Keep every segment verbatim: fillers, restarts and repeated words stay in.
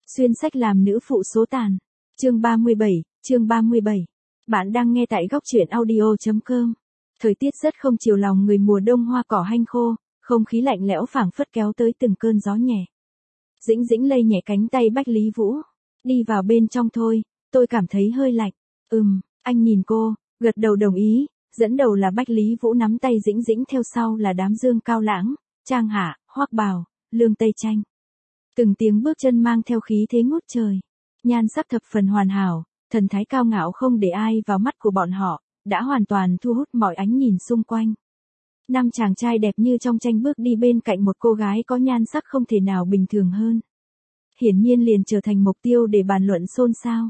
Xuyên sách làm nữ phụ số tàn. Chương ba mươi bảy, chương ba mươi bảy. Bạn đang nghe tại góc truyện audio chấm com. Thời tiết rất không chiều lòng người mùa đông, hoa cỏ hanh khô, không khí lạnh lẽo phảng phất kéo tới từng cơn gió nhẹ. Dĩnh Dĩnh lay nhẹ cánh tay Bách Lý Vũ. Đi vào bên trong thôi, tôi cảm thấy hơi lạnh. Ừm, anh nhìn cô, gật đầu đồng ý, dẫn đầu là Bách Lý Vũ nắm tay Dĩnh Dĩnh, theo sau là đám Dương Cao Lãng, Trang Hạ, Hoắc Bào, Lương Tây Tranh. Từng tiếng bước chân mang theo khí thế ngút trời. Nhan sắc thập phần hoàn hảo, thần thái cao ngạo không để ai vào mắt của bọn họ, đã hoàn toàn thu hút mọi ánh nhìn xung quanh. Năm chàng trai đẹp như trong tranh bước đi bên cạnh một cô gái có nhan sắc không thể nào bình thường hơn. Hiển nhiên liền trở thành mục tiêu để bàn luận xôn xao.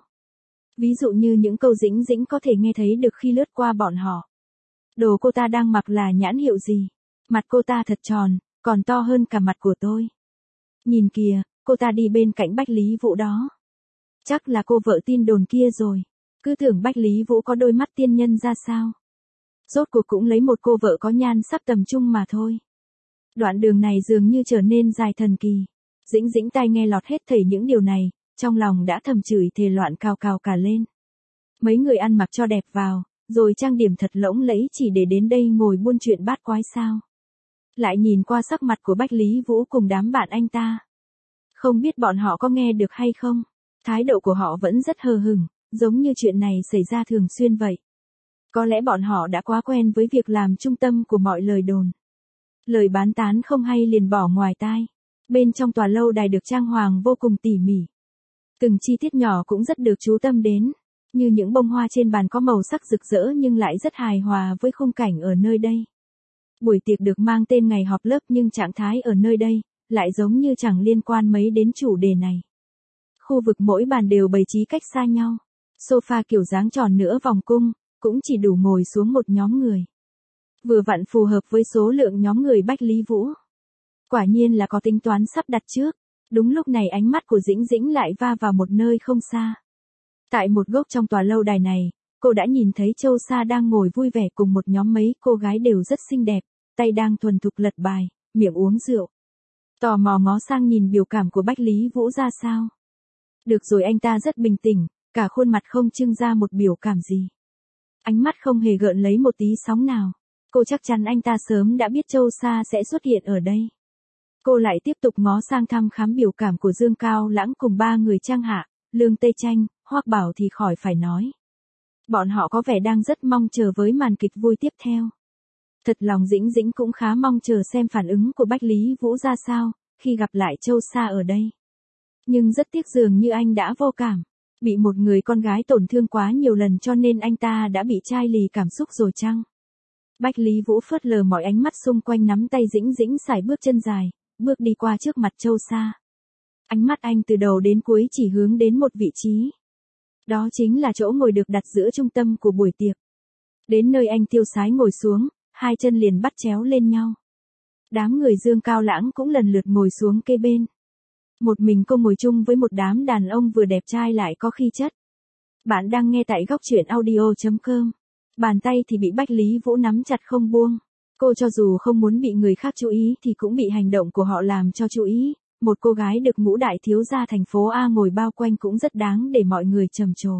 Ví dụ như những câu Dĩnh Dĩnh có thể nghe thấy được khi lướt qua bọn họ. Đồ cô ta đang mặc là nhãn hiệu gì? Mặt cô ta thật tròn, còn to hơn cả mặt của tôi. Nhìn kìa, cô ta đi bên cạnh Bách Lý Vũ đó. Chắc là cô vợ tin đồn kia rồi. Cứ tưởng Bách Lý Vũ có đôi mắt tiên nhân ra sao. Rốt cuộc cũng lấy một cô vợ có nhan sắc tầm trung mà thôi. Đoạn đường này dường như trở nên dài thần kỳ. Dĩnh Dĩnh tai nghe lọt hết thảy những điều này, trong lòng đã thầm chửi thề loạn cào cào cả lên. Mấy người ăn mặc cho đẹp vào, rồi trang điểm thật lỗng lẫy chỉ để đến đây ngồi buôn chuyện bát quái sao. Lại nhìn qua sắc mặt của Bách Lý Vũ cùng đám bạn anh ta. Không biết bọn họ có nghe được hay không? Thái độ của họ vẫn rất hờ hững, giống như chuyện này xảy ra thường xuyên vậy. Có lẽ bọn họ đã quá quen với việc làm trung tâm của mọi lời đồn. Lời bán tán không hay liền bỏ ngoài tai. Bên trong tòa lâu đài được trang hoàng vô cùng tỉ mỉ. Từng chi tiết nhỏ cũng rất được chú tâm đến. Như những bông hoa trên bàn có màu sắc rực rỡ nhưng lại rất hài hòa với khung cảnh ở nơi đây. Buổi tiệc được mang tên ngày họp lớp nhưng trạng thái ở nơi đây lại giống như chẳng liên quan mấy đến chủ đề này. Khu vực mỗi bàn đều bày trí cách xa nhau. Sofa kiểu dáng tròn nửa vòng cung, cũng chỉ đủ ngồi xuống một nhóm người. Vừa vặn phù hợp với số lượng nhóm người Bách Lý Vũ. Quả nhiên là có tính toán sắp đặt trước. Đúng lúc này ánh mắt của Dĩnh Dĩnh lại va vào một nơi không xa. Tại một góc trong tòa lâu đài này, cô đã nhìn thấy Châu Sa đang ngồi vui vẻ cùng một nhóm mấy cô gái đều rất xinh đẹp, tay đang thuần thục lật bài, miệng uống rượu. Tò mò ngó sang nhìn biểu cảm của Bách Lý Vũ ra sao. Được rồi, anh ta rất bình tĩnh, cả khuôn mặt không trưng ra một biểu cảm gì. Ánh mắt không hề gợn lấy một tí sóng nào. Cô chắc chắn anh ta sớm đã biết Châu Sa sẽ xuất hiện ở đây. Cô lại tiếp tục ngó sang thăm khám biểu cảm của Dương Cao Lãng cùng ba người Trang Hạ, Lương Tây Tranh, Hoắc Bảo thì khỏi phải nói. Bọn họ có vẻ đang rất mong chờ với màn kịch vui tiếp theo. Thật lòng Dĩnh Dĩnh cũng khá mong chờ xem phản ứng của Bách Lý Vũ ra sao, khi gặp lại Châu Sa ở đây. Nhưng rất tiếc dường như anh đã vô cảm. Bị một người con gái tổn thương quá nhiều lần cho nên anh ta đã bị chai lì cảm xúc rồi chăng? Bách Lý Vũ phớt lờ mọi ánh mắt xung quanh, nắm tay Dĩnh Dĩnh sải bước chân dài, bước đi qua trước mặt Châu Sa. Ánh mắt anh từ đầu đến cuối chỉ hướng đến một vị trí. Đó chính là chỗ ngồi được đặt giữa trung tâm của buổi tiệc. Đến nơi anh tiêu sái ngồi xuống, hai chân liền bắt chéo lên nhau. Đám người Dương Cao Lãng cũng lần lượt ngồi xuống kế bên. Một mình cô ngồi chung với một đám đàn ông vừa đẹp trai lại có khí chất. Bạn đang nghe tại góc truyện audio chấm com. Bàn tay thì bị Bách Lý Vũ nắm chặt không buông. Cô cho dù không muốn bị người khác chú ý thì cũng bị hành động của họ làm cho chú ý. Một cô gái được ngũ đại thiếu gia thành phố A ngồi bao quanh cũng rất đáng để mọi người trầm trồ.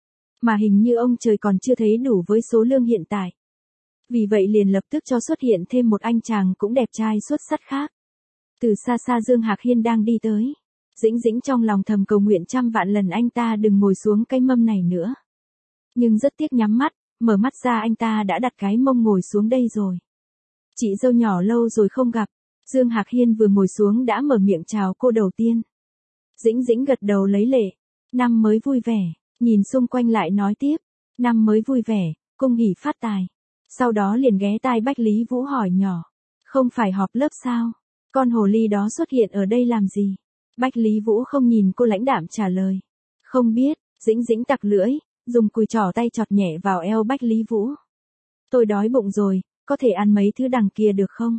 Mà hình như ông trời còn chưa thấy đủ với số lương hiện tại. Vì vậy liền lập tức cho xuất hiện thêm một anh chàng cũng đẹp trai xuất sắc khác. Từ xa xa Dương Hạc Hiên đang đi tới. Dĩnh Dĩnh trong lòng thầm cầu nguyện trăm vạn lần anh ta đừng ngồi xuống cái mâm này nữa. Nhưng rất tiếc nhắm mắt, mở mắt ra anh ta đã đặt cái mông ngồi xuống đây rồi. Chị dâu nhỏ lâu rồi không gặp. Dương Hạc Hiên vừa ngồi xuống đã mở miệng chào cô đầu tiên. Dĩnh Dĩnh gật đầu lấy lệ. Năm mới vui vẻ, nhìn xung quanh lại nói tiếp. Năm mới vui vẻ, cung hỉ phát tài. Sau đó liền ghé tai Bách Lý Vũ hỏi nhỏ. Không phải họp lớp sao? Con hồ ly đó xuất hiện ở đây làm gì? Bách Lý Vũ không nhìn cô, lãnh đạm trả lời. Không biết. Dĩnh Dĩnh tặc lưỡi, dùng cùi trỏ tay chọt nhẹ vào eo Bách Lý Vũ. Tôi đói bụng rồi, có thể ăn mấy thứ đằng kia được không?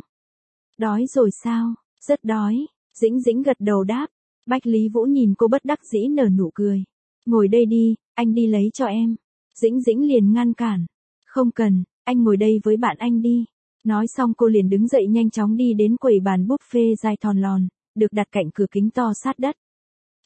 Đói rồi sao? Rất đói. Dĩnh Dĩnh gật đầu đáp. Bách Lý Vũ nhìn cô bất đắc dĩ nở nụ cười. Ngồi đây đi, anh đi lấy cho em. Dĩnh Dĩnh liền ngăn cản. Không cần, anh ngồi đây với bạn anh đi. Nói xong cô liền đứng dậy nhanh chóng đi đến quầy bàn buffet dài thòn lòn, được đặt cạnh cửa kính to sát đất.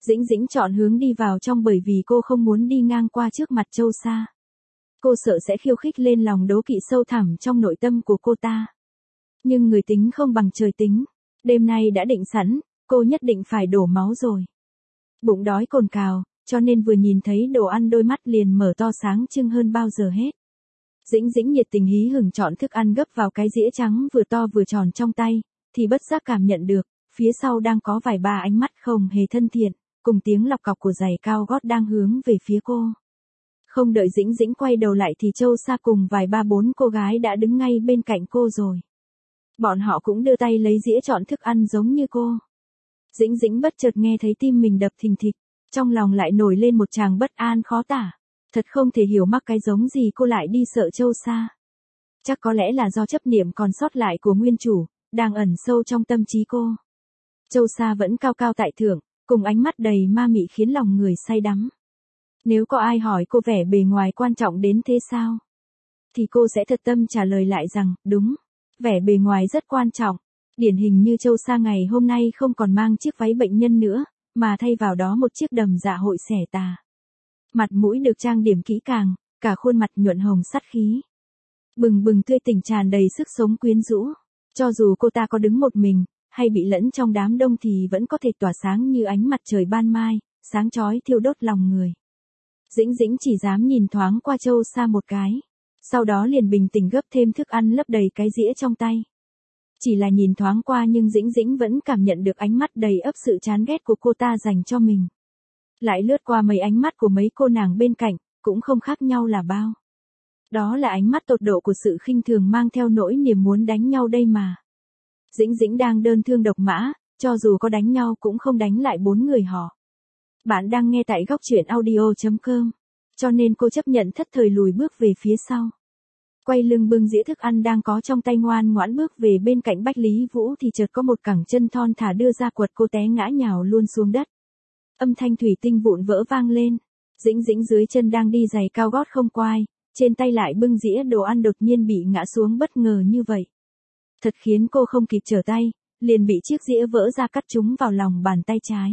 Dĩnh Dĩnh chọn hướng đi vào trong bởi vì cô không muốn đi ngang qua trước mặt Châu Sa. Cô sợ sẽ khiêu khích lên lòng đố kỵ sâu thẳm trong nội tâm của cô ta. Nhưng người tính không bằng trời tính. Đêm nay đã định sẵn, cô nhất định phải đổ máu rồi. Bụng đói cồn cào, cho nên vừa nhìn thấy đồ ăn đôi mắt liền mở to sáng trưng hơn bao giờ hết. Dĩnh Dĩnh nhiệt tình hí hửng chọn thức ăn gấp vào cái dĩa trắng vừa to vừa tròn trong tay, thì bất giác cảm nhận được, phía sau đang có vài ba ánh mắt không hề thân thiện, cùng tiếng lọc cọc của giày cao gót đang hướng về phía cô. Không đợi Dĩnh Dĩnh quay đầu lại thì Châu Sa cùng vài ba bốn cô gái đã đứng ngay bên cạnh cô rồi. Bọn họ cũng đưa tay lấy dĩa chọn thức ăn giống như cô. Dĩnh Dĩnh bất chợt nghe thấy tim mình đập thình thịch, trong lòng lại nổi lên một tràng bất an khó tả. Thật không thể hiểu mắc cái giống gì cô lại đi sợ Châu Sa. Chắc có lẽ là do chấp niệm còn sót lại của nguyên chủ, đang ẩn sâu trong tâm trí cô. Châu Sa vẫn cao cao tại thượng, cùng ánh mắt đầy ma mị khiến lòng người say đắm. Nếu có ai hỏi cô vẻ bề ngoài quan trọng đến thế sao? Thì cô sẽ thật tâm trả lời lại rằng, đúng, vẻ bề ngoài rất quan trọng. Điển hình như Châu Sa ngày hôm nay không còn mang chiếc váy bệnh nhân nữa, mà thay vào đó một chiếc đầm dạ hội xẻ tà. Mặt mũi được trang điểm kỹ càng, cả khuôn mặt nhuận hồng sắt khí. Bừng bừng tươi tỉnh tràn đầy sức sống quyến rũ. Cho dù cô ta có đứng một mình, hay bị lẫn trong đám đông thì vẫn có thể tỏa sáng như ánh mặt trời ban mai, sáng chói thiêu đốt lòng người. Dĩnh Dĩnh chỉ dám nhìn thoáng qua Châu Sa một cái. Sau đó liền bình tĩnh gấp thêm thức ăn lấp đầy cái dĩa trong tay. Chỉ là nhìn thoáng qua nhưng Dĩnh Dĩnh vẫn cảm nhận được ánh mắt đầy ấp sự chán ghét của cô ta dành cho mình. Lại lướt qua mấy ánh mắt của mấy cô nàng bên cạnh, cũng không khác nhau là bao. Đó là ánh mắt tột độ của sự khinh thường mang theo nỗi niềm muốn đánh nhau đây mà. Dĩnh Dĩnh đang đơn thương độc mã, cho dù có đánh nhau cũng không đánh lại bốn người họ. Bạn đang nghe tại góc truyện audio chấm com, cho nên cô chấp nhận thất thời lùi bước về phía sau. Quay lưng bưng dĩa thức ăn đang có trong tay ngoan ngoãn bước về bên cạnh Bách Lý Vũ thì chợt có một cẳng chân thon thả đưa ra quật cô té ngã nhào luôn xuống đất. Âm thanh thủy tinh vụn vỡ vang lên. Dĩnh Dĩnh dưới chân đang đi giày cao gót không quai, trên tay lại bưng dĩa đồ ăn đột nhiên bị ngã xuống bất ngờ như vậy. Thật khiến cô không kịp trở tay, liền bị chiếc dĩa vỡ ra cắt trúng vào lòng bàn tay trái.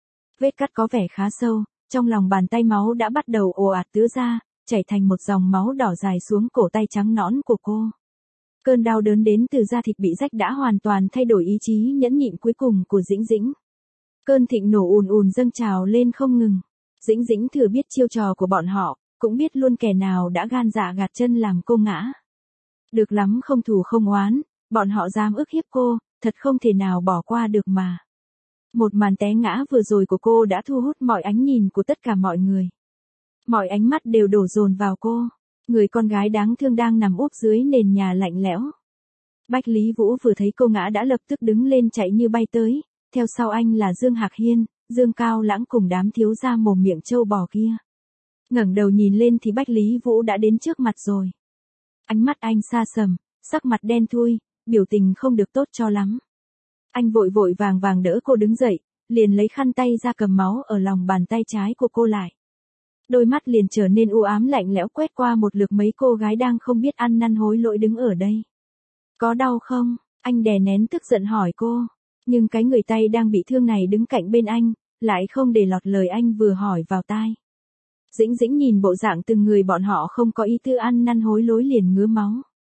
Vết cắt có vẻ khá sâu, trong lòng bàn tay máu đã bắt đầu ồ ạt tứa ra, chảy thành một dòng máu đỏ dài xuống cổ tay trắng nõn của cô. Cơn đau đớn đến từ da thịt bị rách đã hoàn toàn thay đổi ý chí nhẫn nhịn cuối cùng của Dĩnh Dĩnh. Cơn thịnh nổ ùn ùn dâng trào lên không ngừng. Dĩnh Dĩnh thừa biết chiêu trò của bọn họ, cũng biết luôn kẻ nào đã gan dạ gạt chân làm cô ngã. Được lắm không thù không oán, bọn họ dám ức hiếp cô, thật không thể nào bỏ qua được mà. Một màn té ngã vừa rồi của cô đã thu hút mọi ánh nhìn của tất cả mọi người. Mọi ánh mắt đều đổ dồn vào cô, người con gái đáng thương đang nằm úp dưới nền nhà lạnh lẽo. Bách Lý Vũ vừa thấy cô ngã đã lập tức đứng lên chạy như bay tới, theo sau anh là Dương Hạc Hiên, Dương Cao Lãng cùng đám thiếu gia mồm miệng trâu bò kia. Ngẩng đầu nhìn lên thì Bách Lý Vũ đã đến trước mặt rồi. Ánh mắt anh xa sầm, sắc mặt đen thui, biểu tình không được tốt cho lắm. Anh vội vội vàng vàng đỡ cô đứng dậy, liền lấy khăn tay ra cầm máu ở lòng bàn tay trái của cô lại. Đôi mắt liền trở nên u ám lạnh lẽo quét qua một lượt mấy cô gái đang không biết ăn năn hối lỗi đứng ở đây. Có đau không? Anh đè nén tức giận hỏi cô. Nhưng cái người tay đang bị thương này đứng cạnh bên anh, lại không để lọt lời anh vừa hỏi vào tai. Dĩnh Dĩnh nhìn bộ dạng từng người bọn họ không có ý tư ăn năn hối lỗi liền ngứa máu.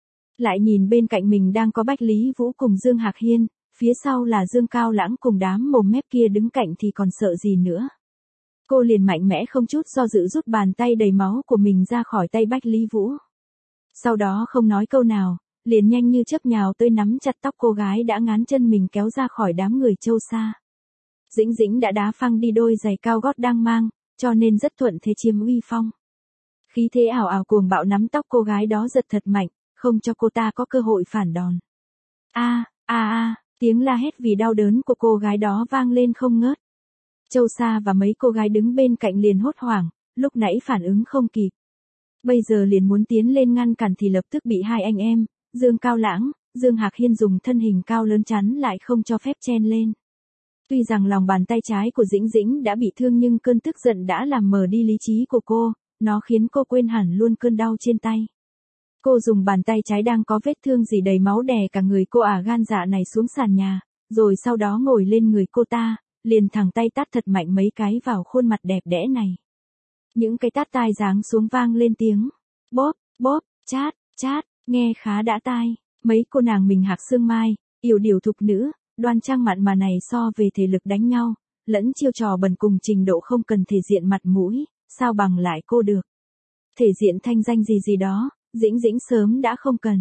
Lại nhìn bên cạnh mình đang có Bách Lý Vũ cùng Dương Hạc Hiên, phía sau là Dương Cao Lãng cùng đám mồm mép kia đứng cạnh thì còn sợ gì nữa. Cô liền mạnh mẽ không chút do dự rút bàn tay đầy máu của mình ra khỏi tay Bách Lý Vũ. Sau đó không nói câu nào, liền nhanh như chớp nhào tới nắm chặt tóc cô gái đã ngán chân mình kéo ra khỏi đám người Châu Sa. Dĩnh Dĩnh đã đá phăng đi đôi giày cao gót đang mang, cho nên rất thuận thế chiếm uy phong. Khí thế ảo ảo cuồng bạo nắm tóc cô gái đó giật thật mạnh, không cho cô ta có cơ hội phản đòn. A, a a, tiếng la hét vì đau đớn của cô gái đó vang lên không ngớt. Châu Sa và mấy cô gái đứng bên cạnh liền hốt hoảng, lúc nãy phản ứng không kịp. Bây giờ liền muốn tiến lên ngăn cản thì lập tức bị hai anh em, Dương Cao Lãng, Dương Hạc Hiên dùng thân hình cao lớn chắn lại không cho phép chen lên. Tuy rằng lòng bàn tay trái của Dĩnh Dĩnh đã bị thương nhưng cơn tức giận đã làm mờ đi lý trí của cô, nó khiến cô quên hẳn luôn cơn đau trên tay. Cô dùng bàn tay trái đang có vết thương dì đầy máu đè cả người cô ả gan dạ này xuống sàn nhà, rồi sau đó ngồi lên người cô ta, liền thẳng tay tát thật mạnh mấy cái vào khuôn mặt đẹp đẽ này. Những cái tát tai giáng xuống vang lên tiếng. Bóp, bóp, chát, chát, nghe khá đã tai. Mấy cô nàng mình hạc xương mai, yểu điệu thục nữ, đoan trang mặn mà này so về thể lực đánh nhau, lẫn chiêu trò bẩn cùng trình độ không cần thể diện mặt mũi, sao bằng lại cô được. Thể diện thanh danh gì gì đó, Dĩnh Dĩnh sớm đã không cần.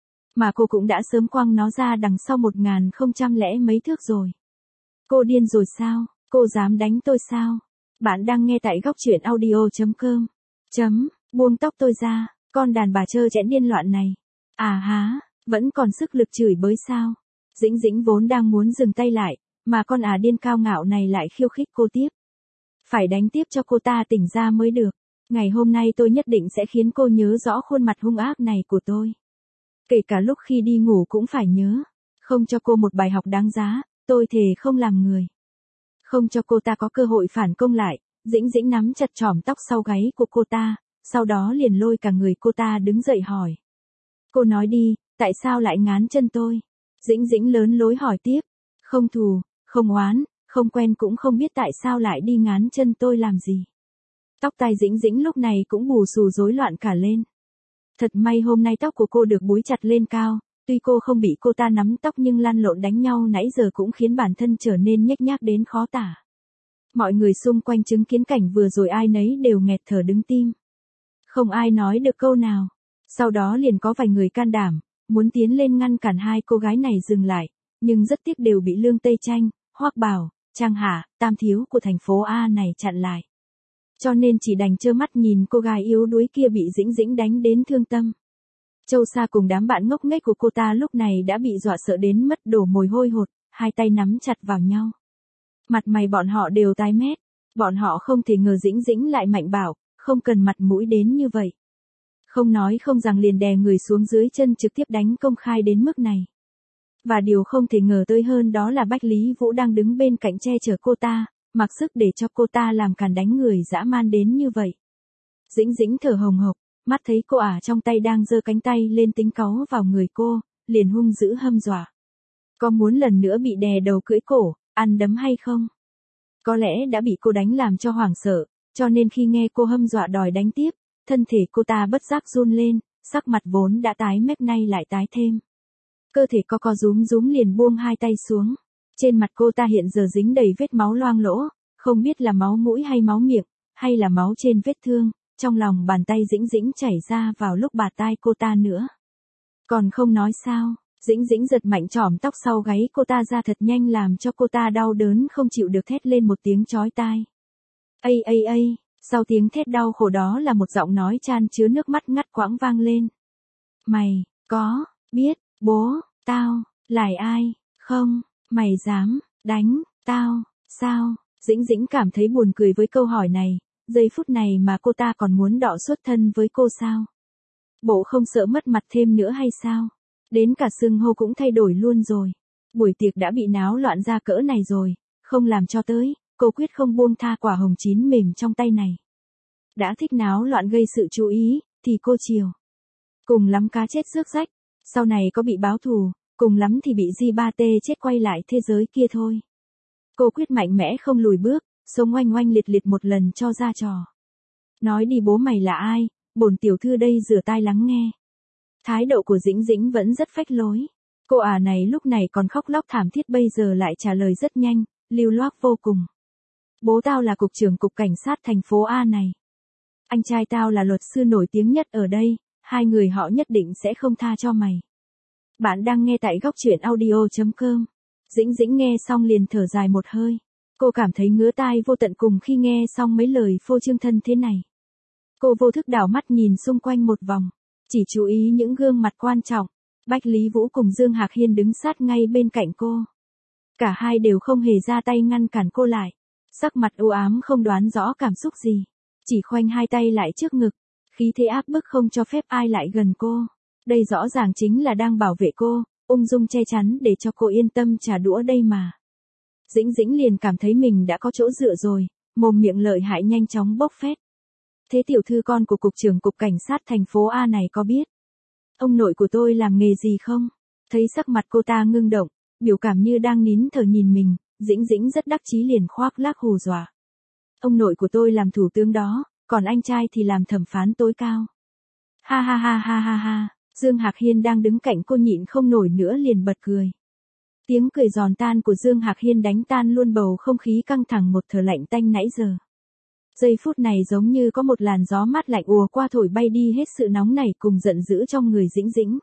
Mà cô cũng đã sớm quăng nó ra đằng sau một ngàn không trăm lẻ mấy thước rồi. Cô điên rồi sao, cô dám đánh tôi sao? Bạn đang nghe tại góc truyện audio chấm com. Chấm, buông tóc tôi ra, con đàn bà trơ trẽn điên loạn này. À há, vẫn còn sức lực chửi bới sao? Dĩnh Dĩnh vốn đang muốn dừng tay lại, mà con à điên cao ngạo này lại khiêu khích cô tiếp. Phải đánh tiếp cho cô ta tỉnh ra mới được. Ngày hôm nay tôi nhất định sẽ khiến cô nhớ rõ khuôn mặt hung ác này của tôi. Kể cả lúc khi đi ngủ cũng phải nhớ. Không cho cô một bài học đáng giá, tôi thề không làm người. Không cho cô ta có cơ hội phản công lại, Dĩnh Dĩnh nắm chặt chỏm tóc sau gáy của cô ta, sau đó liền lôi cả người cô ta đứng dậy hỏi. Cô nói đi, tại sao lại ngán chân tôi? Dĩnh Dĩnh lớn lối hỏi tiếp. Không thù, không oán, không quen cũng không biết tại sao lại đi ngán chân tôi làm gì. Tóc tai Dĩnh Dĩnh lúc này cũng bù xù rối loạn cả lên. Thật may hôm nay tóc của cô được búi chặt lên cao, tuy cô không bị cô ta nắm tóc nhưng lăn lộn đánh nhau nãy giờ cũng khiến bản thân trở nên nhếch nhác đến khó tả. Mọi người xung quanh chứng kiến cảnh vừa rồi ai nấy đều nghẹt thở đứng tim. Không ai nói được câu nào. Sau đó liền có vài người can đảm, muốn tiến lên ngăn cản hai cô gái này dừng lại, nhưng rất tiếc đều bị Lương Tây Tranh, Hoắc Bảo, Trang Hạ, Tam Thiếu của thành phố A này chặn lại. Cho nên chỉ đành trơ mắt nhìn cô gái yếu đuối kia bị Dĩnh Dĩnh đánh đến thương tâm. Châu Sa cùng đám bạn ngốc nghếch của cô ta lúc này đã bị dọa sợ đến mất đổ mồ hôi hột, hai tay nắm chặt vào nhau. Mặt mày bọn họ đều tái mét, bọn họ không thể ngờ Dĩnh Dĩnh lại mạnh bạo, không cần mặt mũi đến như vậy. Không nói không rằng liền đè người xuống dưới chân trực tiếp đánh công khai đến mức này. Và điều không thể ngờ tới hơn đó là Bách Lý Vũ đang đứng bên cạnh che chở cô ta, mặc sức để cho cô ta làm càn đánh người dã man đến như vậy. Dĩnh Dĩnh thở hồng hộc, mắt thấy cô ả trong tay đang giơ cánh tay lên tính cáu vào người cô, liền hung dữ hâm dọa. Có muốn lần nữa bị đè đầu cưỡi cổ, ăn đấm hay không? Có lẽ đã bị cô đánh làm cho hoảng sợ, cho nên khi nghe cô hâm dọa đòi đánh tiếp, thân thể cô ta bất giác run lên, sắc mặt vốn đã tái mét nay lại tái thêm. Cơ thể co co rúm rúm liền buông hai tay xuống. Trên mặt cô ta hiện giờ dính đầy vết máu loang lỗ, không biết là máu mũi hay máu miệng, hay là máu trên vết thương, trong lòng bàn tay Dĩnh Dĩnh chảy ra vào lúc bạt tai cô ta nữa. Còn không nói sao, Dĩnh Dĩnh giật mạnh chỏm tóc sau gáy cô ta ra thật nhanh làm cho cô ta đau đớn không chịu được thét lên một tiếng chói tai. Ây ây ây, sau tiếng thét đau khổ đó là một giọng nói chan chứa nước mắt ngắt quãng vang lên. Mày, có, biết, bố, tao, là ai, không? Mày dám, đánh, tao, sao? Dĩnh Dĩnh cảm thấy buồn cười với câu hỏi này, giây phút này mà cô ta còn muốn đọ xuất thân với cô sao? Bộ không sợ mất mặt thêm nữa hay sao? Đến cả xưng hô cũng thay đổi luôn rồi. Buổi tiệc đã bị náo loạn ra cỡ này rồi, không làm cho tới, cô quyết không buông tha quả hồng chín mềm trong tay này. Đã thích náo loạn gây sự chú ý, thì cô chiều. Cùng lắm cá chết rước rách, sau này có bị báo thù. Cùng lắm thì bị Di ba tê chết quay lại thế giới kia thôi. Cô quyết mạnh mẽ không lùi bước, sống oanh oanh liệt liệt một lần cho ra trò. Nói đi bố mày là ai, bổn tiểu thư đây rửa tai lắng nghe. Thái độ của Dĩnh Dĩnh vẫn rất phách lối. Cô ả này lúc này còn khóc lóc thảm thiết bây giờ lại trả lời rất nhanh, lưu loát vô cùng. Bố tao là cục trưởng cục cảnh sát thành phố A này. Anh trai tao là luật sư nổi tiếng nhất ở đây, hai người họ nhất định sẽ không tha cho mày. Bạn đang nghe tại góc truyện audio chấm com. Dĩnh Dĩnh nghe xong liền thở dài một hơi. Cô cảm thấy ngứa tai vô tận cùng khi nghe xong mấy lời phô trương thân thế này. Cô vô thức đảo mắt nhìn xung quanh một vòng, chỉ chú ý những gương mặt quan trọng. Bách Lý Vũ cùng Dương Hạc Hiên đứng sát ngay bên cạnh cô. Cả hai đều không hề ra tay ngăn cản cô lại. Sắc mặt u ám không đoán rõ cảm xúc gì. Chỉ khoanh hai tay lại trước ngực. Khí thế áp bức không cho phép ai lại gần cô. Đây rõ ràng chính là đang bảo vệ cô, ung dung che chắn để cho cô yên tâm trả đũa đây mà. Dĩnh Dĩnh liền cảm thấy mình đã có chỗ dựa rồi, mồm miệng lợi hại nhanh chóng bốc phét. Thế tiểu thư con của cục trưởng cục cảnh sát thành phố A này có biết ông nội của tôi làm nghề gì không? Thấy sắc mặt cô ta ngưng động, biểu cảm như đang nín thở nhìn mình, Dĩnh Dĩnh rất đắc chí liền khoác lác hù dọa. Ông nội của tôi làm thủ tướng đó, còn anh trai thì làm thẩm phán tối cao. Ha ha ha ha ha ha, Dương Hạc Hiên đang đứng cạnh cô nhịn không nổi nữa liền bật cười. Tiếng cười giòn tan của Dương Hạc Hiên đánh tan luôn bầu không khí căng thẳng một thở lạnh tanh nãy giờ. Giây phút này giống như có một làn gió mát lạnh ùa qua thổi bay đi hết sự nóng nảy cùng giận dữ trong người Dĩnh Dĩnh.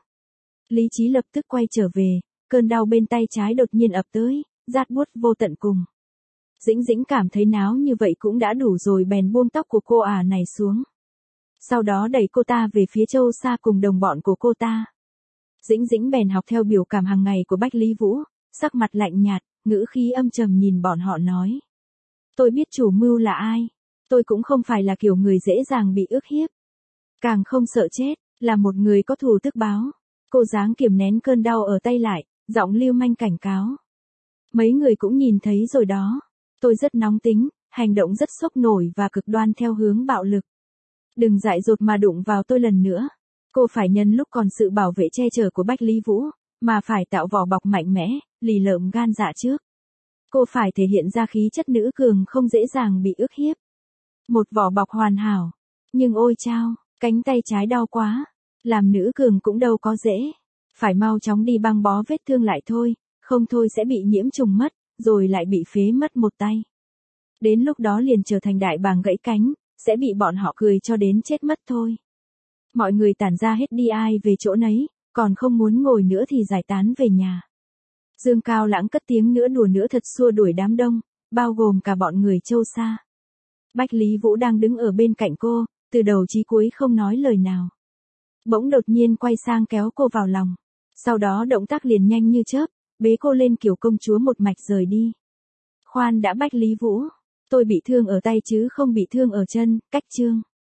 Lý trí lập tức quay trở về, cơn đau bên tay trái đột nhiên ập tới, rát buốt vô tận cùng. Dĩnh Dĩnh cảm thấy náo như vậy cũng đã đủ rồi bèn buông tóc của cô ả này xuống. Sau đó đẩy cô ta về phía Châu Sa cùng đồng bọn của cô ta. Dĩnh Dĩnh bèn học theo biểu cảm hàng ngày của Bách Lý Vũ, sắc mặt lạnh nhạt, ngữ khí âm trầm nhìn bọn họ nói. Tôi biết chủ mưu là ai. Tôi cũng không phải là kiểu người dễ dàng bị ức hiếp. Càng không sợ chết, là một người có thù tức báo. Cô dáng kiềm nén cơn đau ở tay lại, giọng lưu manh cảnh cáo. Mấy người cũng nhìn thấy rồi đó. Tôi rất nóng tính, hành động rất sốc nổi và cực đoan theo hướng bạo lực. Đừng dại dột mà đụng vào tôi lần nữa. Cô phải nhân lúc còn sự bảo vệ che chở của Bách Lý Vũ, mà phải tạo vỏ bọc mạnh mẽ, lì lợm gan dạ trước. Cô phải thể hiện ra khí chất nữ cường không dễ dàng bị ức hiếp. Một vỏ bọc hoàn hảo. Nhưng ôi chao, cánh tay trái đau quá. Làm nữ cường cũng đâu có dễ. Phải mau chóng đi băng bó vết thương lại thôi, không thôi sẽ bị nhiễm trùng mất, rồi lại bị phế mất một tay. Đến lúc đó liền trở thành đại bàng gãy cánh, sẽ bị bọn họ cười cho đến chết mất thôi. Mọi người tản ra hết đi ai về chỗ nấy, còn không muốn ngồi nữa thì giải tán về nhà. Dương Cao Lãng cất tiếng nữa đùa nữa thật xua đuổi đám đông, bao gồm cả bọn người Châu Sa. Bách Lý Vũ đang đứng ở bên cạnh cô, từ đầu chí cuối không nói lời nào. Bỗng đột nhiên quay sang kéo cô vào lòng. Sau đó động tác liền nhanh như chớp, bế cô lên kiểu công chúa một mạch rời đi. Khoan đã Bách Lý Vũ, tôi bị thương ở tay chứ không bị thương ở chân, cách chương.